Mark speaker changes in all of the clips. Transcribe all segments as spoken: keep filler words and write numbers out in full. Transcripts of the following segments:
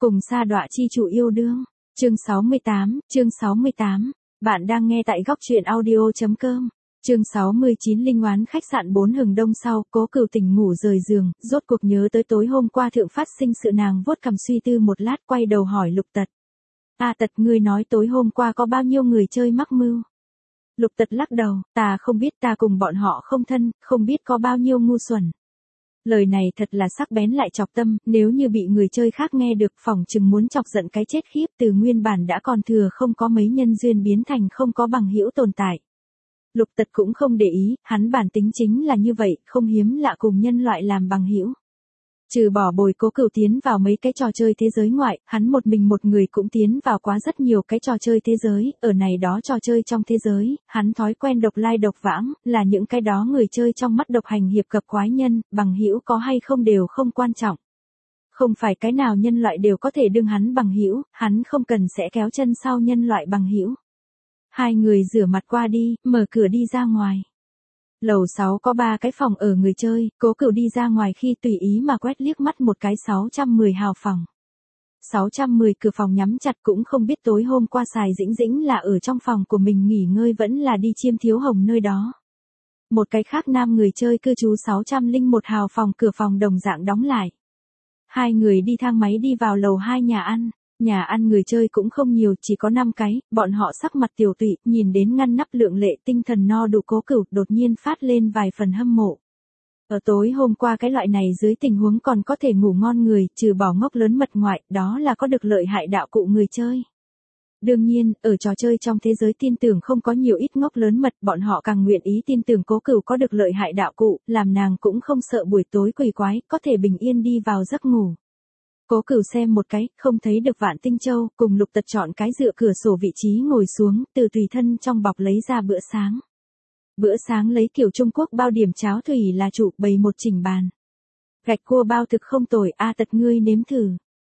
Speaker 1: Cùng sa đọa chi chủ yêu đương. Chương sáu mươi tám, chương sáu mươi tám. Bạn đang nghe tại góc truyện audio.com. Chương sáu mươi chín. Linh oán khách sạn bốn Hừng Đông. Sau, Cố Cửu tỉnh ngủ rời giường, rốt cuộc nhớ tới tối hôm qua thượng phát sinh sự, nàng vuốt cằm suy tư một lát, quay đầu hỏi Lục Tật. A Tật, ngươi nói tối hôm qua có bao nhiêu người chơi mắc mưu? Lục Tật lắc đầu, ta không biết, ta cùng bọn họ không thân, không biết có bao nhiêu ngu xuẩn. Lời này thật là sắc bén lại chọc tâm, nếu như bị người chơi khác nghe được, phỏng chừng muốn chọc giận cái chết khiếp, từ nguyên bản đã còn thừa không có mấy nhân duyên biến thành không có bằng hữu tồn tại. Lục Tật cũng không để ý, hắn bản tính chính là như vậy, không hiếm lạ cùng nhân loại làm bằng hữu. Trừ bỏ bồi Cố Cửu tiến vào mấy cái trò chơi thế giới ngoại, hắn một mình một người cũng tiến vào quá rất nhiều cái trò chơi thế giới, ở này đó trò chơi trong thế giới, hắn thói quen độc lai độc vãng, là những cái đó người chơi trong mắt độc hành hiệp cập quái nhân, bằng hữu có hay không đều không quan trọng. Không phải cái nào nhân loại đều có thể đương hắn bằng hữu, hắn không cần sẽ kéo chân sau nhân loại bằng hữu. Hai người rửa mặt qua đi, mở cửa đi ra ngoài. Lầu sáu có ba cái phòng ở người chơi, Cố Cửu đi ra ngoài khi tùy ý mà quét liếc mắt một cái sáu trăm mười hào phòng. sáu trăm mười cửa phòng nhắm chặt, cũng không biết tối hôm qua Sài Dĩnh Dĩnh là ở trong phòng của mình nghỉ ngơi vẫn là đi Chiêm Thiếu Hồng nơi đó. Một cái khác nam người chơi cư trú sáu trăm lẻ một hào phòng, cửa phòng đồng dạng đóng lại. Hai người đi thang máy đi vào lầu hai nhà ăn. Nhà ăn người chơi cũng không nhiều, chỉ có năm cái, bọn họ sắc mặt tiều tụy, nhìn đến ngăn nắp lượng lệ, tinh thần no đủ Cố Cửu đột nhiên phát lên vài phần hâm mộ. Ở tối hôm qua cái loại này dưới tình huống còn có thể ngủ ngon người, trừ bỏ ngốc lớn mật ngoại, đó là có được lợi hại đạo cụ người chơi. Đương nhiên, ở trò chơi trong thế giới tin tưởng không có nhiều ít ngốc lớn mật, bọn họ càng nguyện ý tin tưởng Cố Cửu có được lợi hại đạo cụ, làm nàng cũng không sợ buổi tối quỷ quái, có thể bình yên đi vào giấc ngủ. Cố Cửu xem một cái, không thấy được Vạn Tinh Châu, cùng Lục Tật chọn cái dựa cửa sổ vị trí ngồi xuống, từ tùy thân trong bọc lấy ra bữa sáng. Bữa sáng lấy kiểu Trung Quốc bao điểm cháo thủy là chủ, bày một chỉnh bàn. Gạch cua bao thực không tồi, A Tật ngươi nếm thử.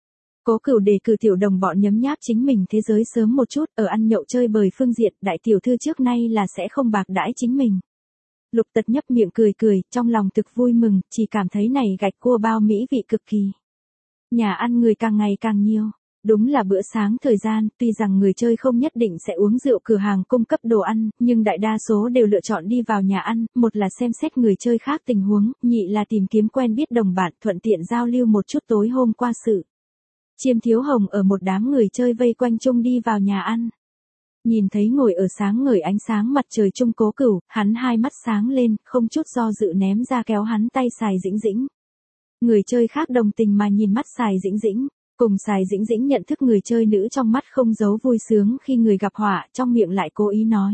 Speaker 1: Cố Cửu đề cử tiểu đồng bọn nhấm nháp chính mình thế giới sớm một chút, ở ăn nhậu chơi bời phương diện, đại tiểu thư trước nay là sẽ không bạc đãi chính mình. Lục Tật nhấp miệng cười cười, trong lòng thực vui mừng, chỉ cảm thấy này gạch cua bao mỹ vị cực kỳ. Nhà ăn người càng ngày càng nhiều. Đúng là bữa sáng thời gian, tuy rằng người chơi không nhất định sẽ uống rượu cửa hàng cung cấp đồ ăn, nhưng đại đa số đều lựa chọn đi vào nhà ăn, một là xem xét người chơi khác tình huống, nhị là tìm kiếm quen biết đồng bạn, thuận tiện giao lưu một chút tối hôm qua sự. Chiêm Thiếu Hồng ở một đám người chơi vây quanh chung đi vào nhà ăn. Nhìn thấy ngồi ở sáng ngời ánh sáng mặt trời chung Cố Cửu, hắn hai mắt sáng lên, không chút do dự ném ra kéo hắn tay Sài Dĩnh Dĩnh. Người chơi khác đồng tình mà nhìn mắt Sài Dĩnh Dĩnh, cùng Sài Dĩnh Dĩnh nhận thức người chơi nữ trong mắt không giấu vui sướng khi người gặp họa, trong miệng lại cố ý nói.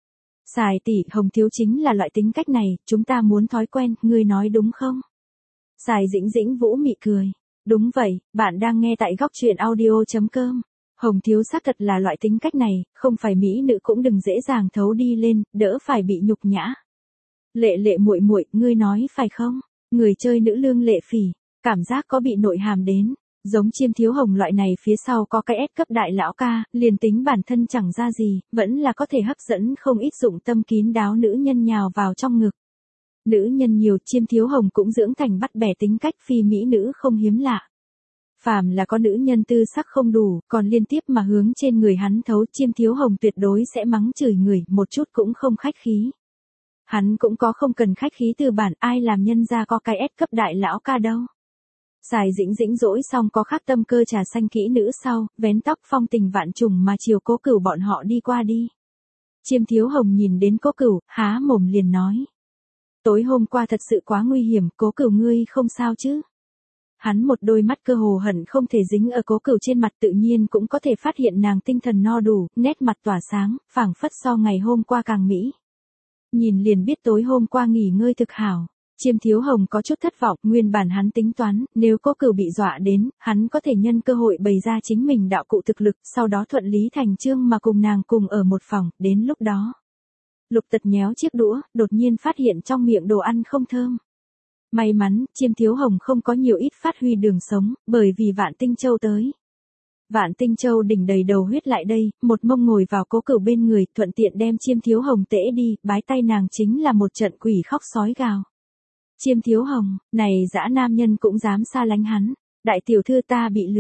Speaker 1: Sài tỷ, Hồng thiếu chính là loại tính cách này, chúng ta muốn thói quen, ngươi nói đúng không? Sài Dĩnh Dĩnh vũ mị cười. Đúng vậy, bạn đang nghe tại góc truyện audio.com. Hồng thiếu xác thật là loại tính cách này, không phải mỹ nữ cũng đừng dễ dàng thấu đi lên, đỡ phải bị nhục nhã. Lệ lệ muội muội, ngươi nói phải không? Người chơi nữ lương lệ phỉ, cảm giác có bị nội hàm đến, giống Chiêm Thiếu Hồng loại này phía sau có cái S cấp đại lão ca, liền tính bản thân chẳng ra gì, vẫn là có thể hấp dẫn không ít dụng tâm kín đáo nữ nhân nhào vào trong ngực. Nữ nhân nhiều, Chiêm Thiếu Hồng cũng dưỡng thành bắt bẻ tính cách phi mỹ nữ không hiếm lạ. Phàm là có nữ nhân tư sắc không đủ, còn liên tiếp mà hướng trên người hắn thấu, Chiêm Thiếu Hồng tuyệt đối sẽ mắng chửi người, một chút cũng không khách khí. Hắn cũng có không cần khách khí từ bản, ai làm nhân ra có cái S cấp đại lão ca đâu. Sài Dĩnh Dĩnh dỗi xong có khắc tâm cơ trà xanh kỹ nữ sau, vén tóc phong tình vạn trùng mà chiều Cố Cửu bọn họ đi qua đi. Chiêm Thiếu Hồng nhìn đến Cố Cửu, há mồm liền nói. Tối hôm qua thật sự quá nguy hiểm, Cố Cửu ngươi không sao chứ? Hắn một đôi mắt cơ hồ hận không thể dính ở Cố Cửu trên mặt, tự nhiên cũng có thể phát hiện nàng tinh thần no đủ, nét mặt tỏa sáng, phảng phất so ngày hôm qua càng mỹ. Nhìn liền biết tối hôm qua nghỉ ngơi thực hảo. Chiêm Thiếu Hồng có chút thất vọng, nguyên bản hắn tính toán, nếu Cố Cửu bị dọa đến, hắn có thể nhân cơ hội bày ra chính mình đạo cụ thực lực, sau đó thuận lý thành chương mà cùng nàng cùng ở một phòng, đến lúc đó. Lục Tật nhéo chiếc đũa, đột nhiên phát hiện trong miệng đồ ăn không thơm. May mắn, Chiêm Thiếu Hồng không có nhiều ít phát huy đường sống, bởi vì Vạn Tinh Châu tới. Vạn Tinh Châu đỉnh đầy đầu huyết lại đây, một mông ngồi vào Cố Cửu bên người, thuận tiện đem Chiêm Thiếu Hồng tễ đi, bái tay nàng chính là một trận quỷ khóc sói gào. Chiêm Thiếu Hồng, này dã nam nhân cũng dám xa lánh hắn, đại tiểu thư ta bị lừa.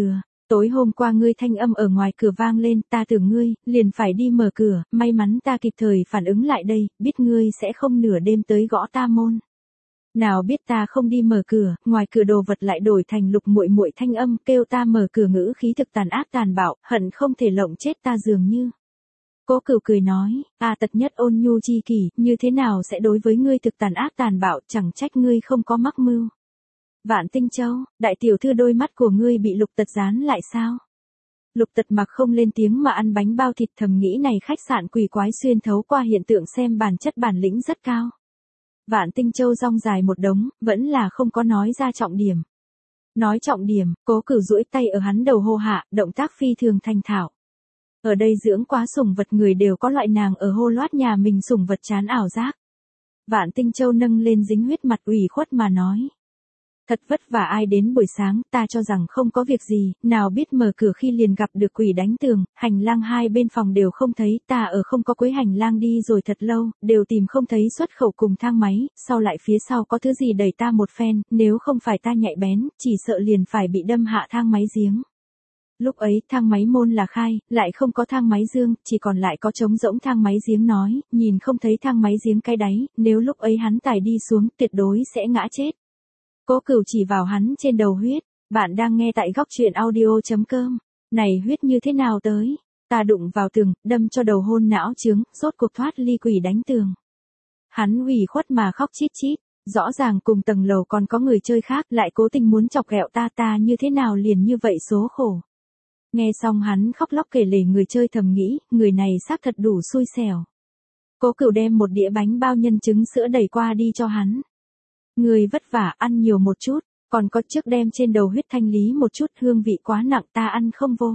Speaker 1: Tối hôm qua ngươi thanh âm ở ngoài cửa vang lên, ta tưởng ngươi, liền phải đi mở cửa, may mắn ta kịp thời phản ứng lại đây, biết ngươi sẽ không nửa đêm tới gõ ta môn. Nào biết ta không đi mở cửa, ngoài cửa đồ vật lại đổi thành Lục muội muội thanh âm, kêu ta mở cửa ngữ khí thực tàn ác tàn bạo, hận không thể lộng chết ta dường như. Cố Cửu cười nói, a tật nhất ôn nhu chi kỷ, như thế nào sẽ đối với ngươi thực tàn ác tàn bạo, chẳng trách ngươi không có mắc mưu. Vạn Tinh Châu, đại tiểu thư đôi mắt của ngươi bị Lục Tật dán lại sao? Lục Tật mặc không lên tiếng mà ăn bánh bao thịt, thầm nghĩ này khách sạn quỷ quái xuyên thấu qua hiện tượng xem bản chất bản lĩnh rất cao. Vạn Tinh Châu rong dài một đống, vẫn là không có nói ra trọng điểm. Nói trọng điểm, Cố Cửu duỗi tay ở hắn đầu hô hạ, động tác phi thường thành thạo. Ở đây dưỡng quá sủng vật người đều có loại nàng ở hô loát nhà mình sủng vật chán ảo giác. Vạn Tinh Châu nâng lên dính huyết mặt ủy khuất mà nói. Thật vất vả ai đến buổi sáng, ta cho rằng không có việc gì, nào biết mở cửa khi liền gặp được quỷ đánh tường, hành lang hai bên phòng đều không thấy, ta ở không có cuối hành lang đi rồi thật lâu, đều tìm không thấy xuất khẩu cùng thang máy, sau lại phía sau có thứ gì đẩy ta một phen, nếu không phải ta nhạy bén, chỉ sợ liền phải bị đâm hạ thang máy giếng. Lúc ấy thang máy môn là khai, lại không có thang máy dương, chỉ còn lại có trống rỗng thang máy giếng nói, nhìn không thấy thang máy giếng cái đáy, nếu lúc ấy hắn tài đi xuống tuyệt đối sẽ ngã chết. Cố Cửu chỉ vào hắn trên đầu huyết, bạn đang nghe tại góc truyện audio.com, này huyết như thế nào tới, ta đụng vào tường, đâm cho đầu hôn não trướng, rốt cuộc thoát ly quỷ đánh tường. Hắn ủy khuất mà khóc chít chít, rõ ràng cùng tầng lầu còn có người chơi khác, lại cố tình muốn chọc ghẹo ta ta như thế nào liền như vậy số khổ. Nghe xong hắn khóc lóc kể lể người chơi thầm nghĩ, người này xác thật đủ xui xẻo. Cố Cửu đem một đĩa bánh bao nhân trứng sữa đẩy qua đi cho hắn. Người vất vả ăn nhiều một chút, còn có trước đem trên đầu huyết thanh lý một chút, hương vị quá nặng ta ăn không vô.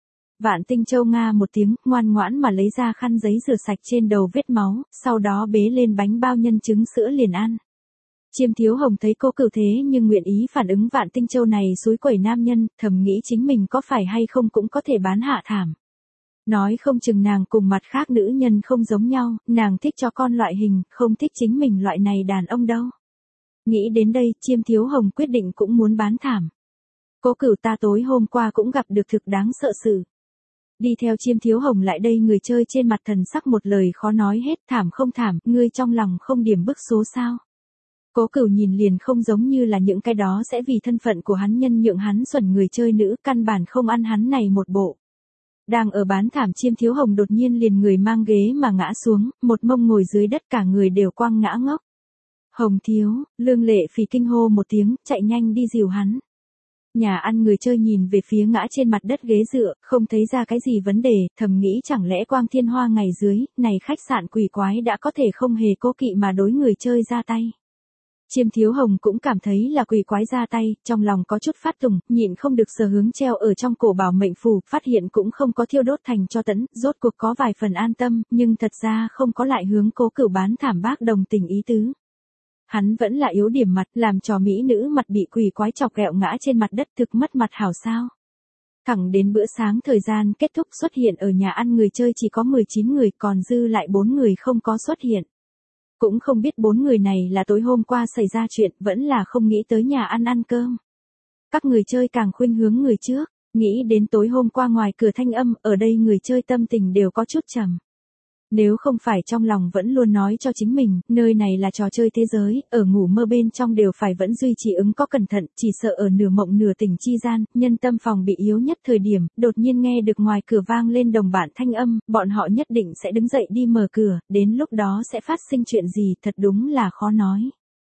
Speaker 1: Vạn Tinh Châu nga một tiếng, ngoan ngoãn mà lấy ra khăn giấy rửa sạch trên đầu vết máu, sau đó bế lên bánh bao nhân trứng sữa liền ăn. Chiêm Thiếu Hồng thấy Cố Cửu thế nhưng nguyện ý phản ứng Vạn Tinh Châu này xúi quẩy nam nhân, thầm nghĩ chính mình có phải hay không cũng có thể bán hạ thảm. Nói không chừng nàng cùng mặt khác nữ nhân không giống nhau, nàng thích cho con loại hình, không thích chính mình loại này đàn ông đâu. Nghĩ đến đây, Chiêm Thiếu Hồng quyết định cũng muốn bán thảm. Cố Cửu ta tối hôm qua cũng gặp được thực đáng sợ sự. Đi theo Chiêm Thiếu Hồng lại đây người chơi trên mặt thần sắc một lời khó nói hết, thảm không thảm, ngươi trong lòng không điểm bức số sao. Cố Cửu nhìn liền không giống như là những cái đó sẽ vì thân phận của hắn nhân nhượng hắn xuẩn người chơi nữ, căn bản không ăn hắn này một bộ. Đang ở bán thảm Chiêm Thiếu Hồng đột nhiên liền người mang ghế mà ngã xuống, một mông ngồi dưới đất cả người đều quăng ngã ngốc. Hồng thiếu, Lương Lệ Phỉ kinh hô một tiếng, chạy nhanh đi dìu hắn. Nhà ăn người chơi nhìn về phía ngã trên mặt đất ghế dựa, không thấy ra cái gì vấn đề, thầm nghĩ chẳng lẽ Quang Thiên Hoa ngày dưới, này khách sạn quỷ quái đã có thể không hề cố kỵ mà đối người chơi ra tay. Chiêm Thiếu Hồng cũng cảm thấy là quỷ quái ra tay, trong lòng có chút phát tùng, nhịn không được sờ hướng treo ở trong cổ bảo mệnh phù, phát hiện cũng không có thiêu đốt thành cho tẫn, rốt cuộc có vài phần an tâm, nhưng thật ra không có lại hướng Cố Cửu bán thảm bác đồng tình ý tứ. Hắn vẫn là yếu điểm mặt, làm cho mỹ nữ mặt bị quỷ quái chọc ghẹo ngã trên mặt đất thực mất mặt hảo sao. Thẳng đến bữa sáng thời gian kết thúc xuất hiện ở nhà ăn người chơi chỉ có mười chín người, còn dư lại bốn người không có xuất hiện. Cũng không biết bốn người này là tối hôm qua xảy ra chuyện, vẫn là không nghĩ tới nhà ăn ăn cơm. Các người chơi càng khuynh hướng người trước, nghĩ đến tối hôm qua ngoài cửa thanh âm, ở đây người chơi tâm tình đều có chút trầm. Nếu không phải trong lòng vẫn luôn nói cho chính mình, nơi này là trò chơi thế giới, ở ngủ mơ bên trong đều phải vẫn duy trì ứng có cẩn thận, chỉ sợ ở nửa mộng nửa tỉnh chi gian, nhân tâm phòng bị yếu nhất thời điểm, đột nhiên nghe được ngoài cửa vang lên đồng bạn thanh âm, bọn họ nhất định sẽ đứng dậy đi mở cửa, đến lúc đó sẽ phát sinh chuyện gì, thật đúng là khó nói.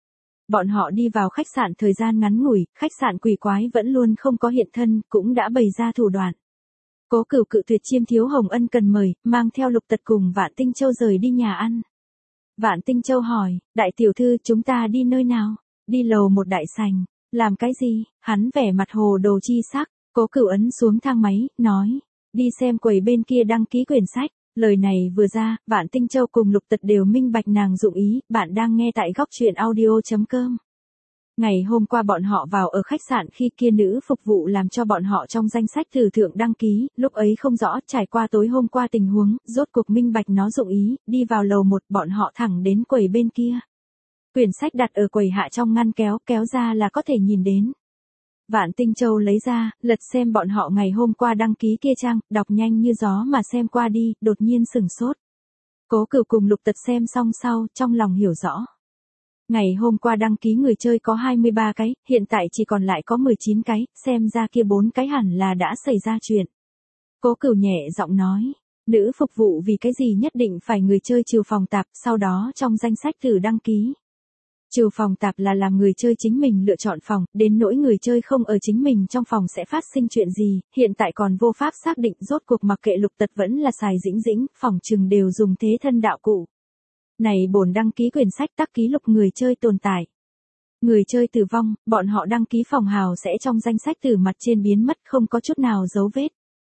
Speaker 1: Bọn họ đi vào khách sạn thời gian ngắn ngủi, khách sạn quỷ quái vẫn luôn không có hiện thân, cũng đã bày ra thủ đoạn. Cố Cửu cự tuyệt Chiêm Thiếu Hồng ân cần mời, mang theo Lục Tật cùng Vạn Tinh Châu rời đi nhà ăn. Vạn Tinh Châu hỏi, đại tiểu thư chúng ta đi nơi nào? Đi lầu một đại sảnh, làm cái gì? Hắn vẻ mặt hồ đồ chi sắc, Cố Cửu ấn xuống thang máy, nói, đi xem quầy bên kia đăng ký quyển sách. Lời này vừa ra, Vạn Tinh Châu cùng Lục Tật đều minh bạch nàng dụng ý, bạn đang nghe tại góc truyện audio.com. Ngày hôm qua bọn họ vào ở khách sạn khi kia nữ phục vụ làm cho bọn họ trong danh sách thử thượng đăng ký, lúc ấy không rõ trải qua tối hôm qua tình huống, rốt cuộc minh bạch nó dụng ý, đi vào lầu một bọn họ thẳng đến quầy bên kia. Quyển sách đặt ở quầy hạ trong ngăn kéo, kéo ra là có thể nhìn đến. Vạn Tinh Châu lấy ra, lật xem bọn họ ngày hôm qua đăng ký kia trang, đọc nhanh như gió mà xem qua đi, đột nhiên sửng sốt. Cố Cửu cùng Lục Tật xem xong sau, trong lòng hiểu rõ. Ngày hôm qua đăng ký người chơi có hai mươi ba cái, hiện tại chỉ còn lại có mười chín cái, xem ra kia bốn cái hẳn là đã xảy ra chuyện. Cố Cửu nhẹ giọng nói, nữ phục vụ vì cái gì nhất định phải người chơi trừ phòng tạp, sau đó trong danh sách thử đăng ký. Trừ phòng tạp là làm người chơi chính mình lựa chọn phòng, đến nỗi người chơi không ở chính mình trong phòng sẽ phát sinh chuyện gì, hiện tại còn vô pháp xác định, rốt cuộc mặc kệ Lục Tật vẫn là xài Dĩnh Dĩnh, phòng trừng đều dùng thế thân đạo cụ. Này bổn đăng ký quyển sách tắc ký lục người chơi tồn tại. Người chơi tử vong, bọn họ đăng ký phòng hào sẽ trong danh sách từ mặt trên biến mất, không có chút nào dấu vết.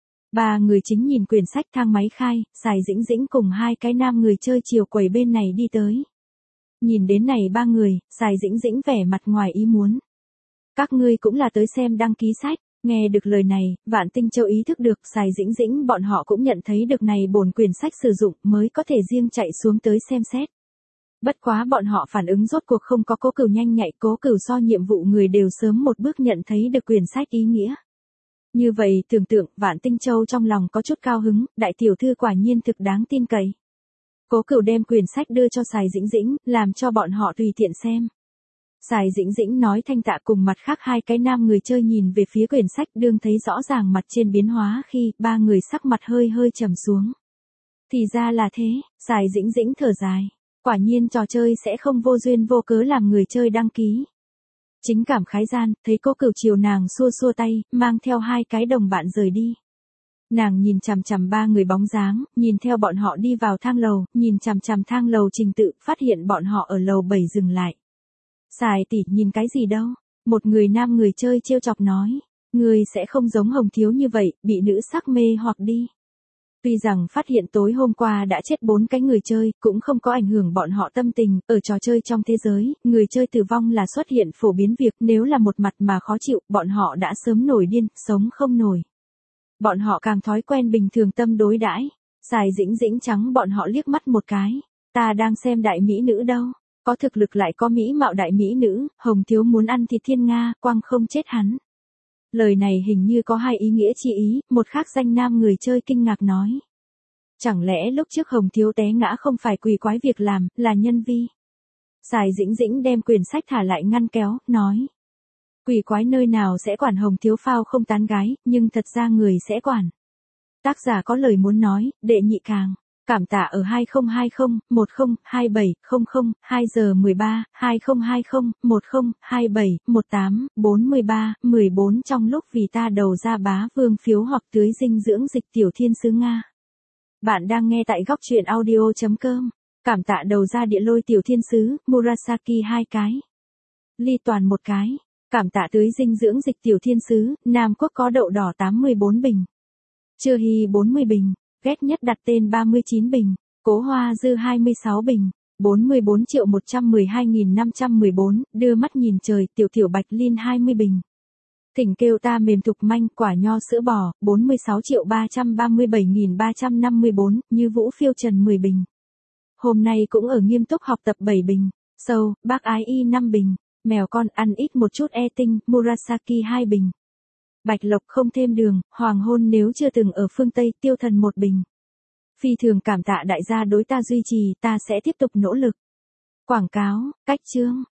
Speaker 1: Ba người chính nhìn quyển sách, thang máy khai, xài Dĩnh Dĩnh cùng hai cái nam người chơi chiều quầy bên này đi tới. Nhìn đến này ba người, xài Dĩnh Dĩnh vẻ mặt ngoài ý muốn. Các ngươi cũng là tới xem đăng ký sách. Nghe được lời này, Vạn Tinh Châu ý thức được xài Dĩnh Dĩnh bọn họ cũng nhận thấy được này bổn quyển sách sử dụng mới có thể riêng chạy xuống tới xem xét. Bất quá bọn họ phản ứng rốt cuộc không có Cố Cửu nhanh nhạy, Cố Cửu so nhiệm vụ người đều sớm một bước nhận thấy được quyển sách ý nghĩa. Như vậy tưởng tượng, Vạn Tinh Châu trong lòng có chút cao hứng, đại tiểu thư quả nhiên thực đáng tin cậy. Cố Cửu đem quyển sách đưa cho xài Dĩnh Dĩnh, làm cho bọn họ tùy tiện xem. Xài Dĩnh Dĩnh nói thanh tạ cùng mặt khác hai cái nam người chơi nhìn về phía quyển sách, đương thấy rõ ràng mặt trên biến hóa khi ba người sắc mặt hơi hơi trầm xuống. Thì ra là thế, xài Dĩnh Dĩnh thở dài. Quả nhiên trò chơi sẽ không vô duyên vô cớ làm người chơi đăng ký. Chính cảm khái gian, thấy Cố Cửu chiều nàng xua xua tay, mang theo hai cái đồng bạn rời đi. Nàng nhìn chằm chằm ba người bóng dáng, nhìn theo bọn họ đi vào thang lầu, nhìn chằm chằm thang lầu trình tự, phát hiện bọn họ ở lầu bảy dừng lại. Xài tỷ nhìn cái gì đâu? Một người nam người chơi trêu chọc nói. Người sẽ không giống Hồng Thiếu như vậy, bị nữ sắc mê hoặc đi. Tuy rằng phát hiện tối hôm qua đã chết bốn cái người chơi, cũng không có ảnh hưởng bọn họ tâm tình, ở trò chơi trong thế giới, người chơi tử vong là xuất hiện phổ biến việc, nếu là một mặt mà khó chịu, bọn họ đã sớm nổi điên, sống không nổi. Bọn họ càng thói quen bình thường tâm đối đãi. Xài Dĩnh Dĩnh trắng bọn họ liếc mắt một cái. Ta đang xem đại mỹ nữ đâu. Có thực lực lại có mỹ mạo đại mỹ nữ, Hồng Thiếu muốn ăn thịt thiên Nga, quăng không chết hắn. Lời này hình như có hai ý nghĩa chi ý, một khác danh nam người chơi kinh ngạc nói. Chẳng lẽ lúc trước Hồng Thiếu té ngã không phải quỷ quái việc làm, là nhân vi. Xài Dĩnh Dĩnh đem quyển sách thả lại ngăn kéo, nói. Quỷ quái nơi nào sẽ quản Hồng Thiếu phao không tán gái, nhưng thật ra người sẽ quản. Tác giả có lời muốn nói, đệ nhị càng. Cảm tạ ở hai không hai không, một không, hai bảy, không không, hai giờ mười ba, hai không hai không, một không, hai bảy, một tám, bốn ba, mười bốn trong lúc vì ta đầu ra bá vương phiếu hoặc tưới dinh dưỡng dịch tiểu thiên sứ Nga. Bạn đang nghe tại góc truyện audio.com. Cảm tạ đầu ra địa lôi tiểu thiên sứ, Murasaki hai cái. Ly toàn một cái. Cảm tạ tưới dinh dưỡng dịch tiểu thiên sứ, Nam Quốc có đậu đỏ tám mươi bốn bình. Chưa Hy bốn mươi bình. Ghét nhất đặt tên ba mươi chín bình, Cố Hoa Dư hai mươi sáu bình, bốn mươi bốn triệu một trăm mười hai nghìn năm trăm mười bốn, đưa mắt nhìn trời, tiểu tiểu Bạch Liên hai mươi bình. Thỉnh kêu ta mềm thục manh, quả nho sữa bò, bốn mươi sáu triệu ba trăm ba mươi bảy nghìn ba trăm năm mươi bốn, Như Vũ Phiêu Trần mười bình. Hôm nay cũng ở nghiêm túc học tập bảy bình, sâu, bác ái y năm bình, mèo con ăn ít một chút e tinh, Murasaki hai bình. Bạch Lộc không thêm đường, hoàng hôn nếu chưa từng ở phương Tây, tiêu thần một bình. Phi thường cảm tạ đại gia đối ta duy trì, ta sẽ tiếp tục nỗ lực. Quảng cáo, cách chương.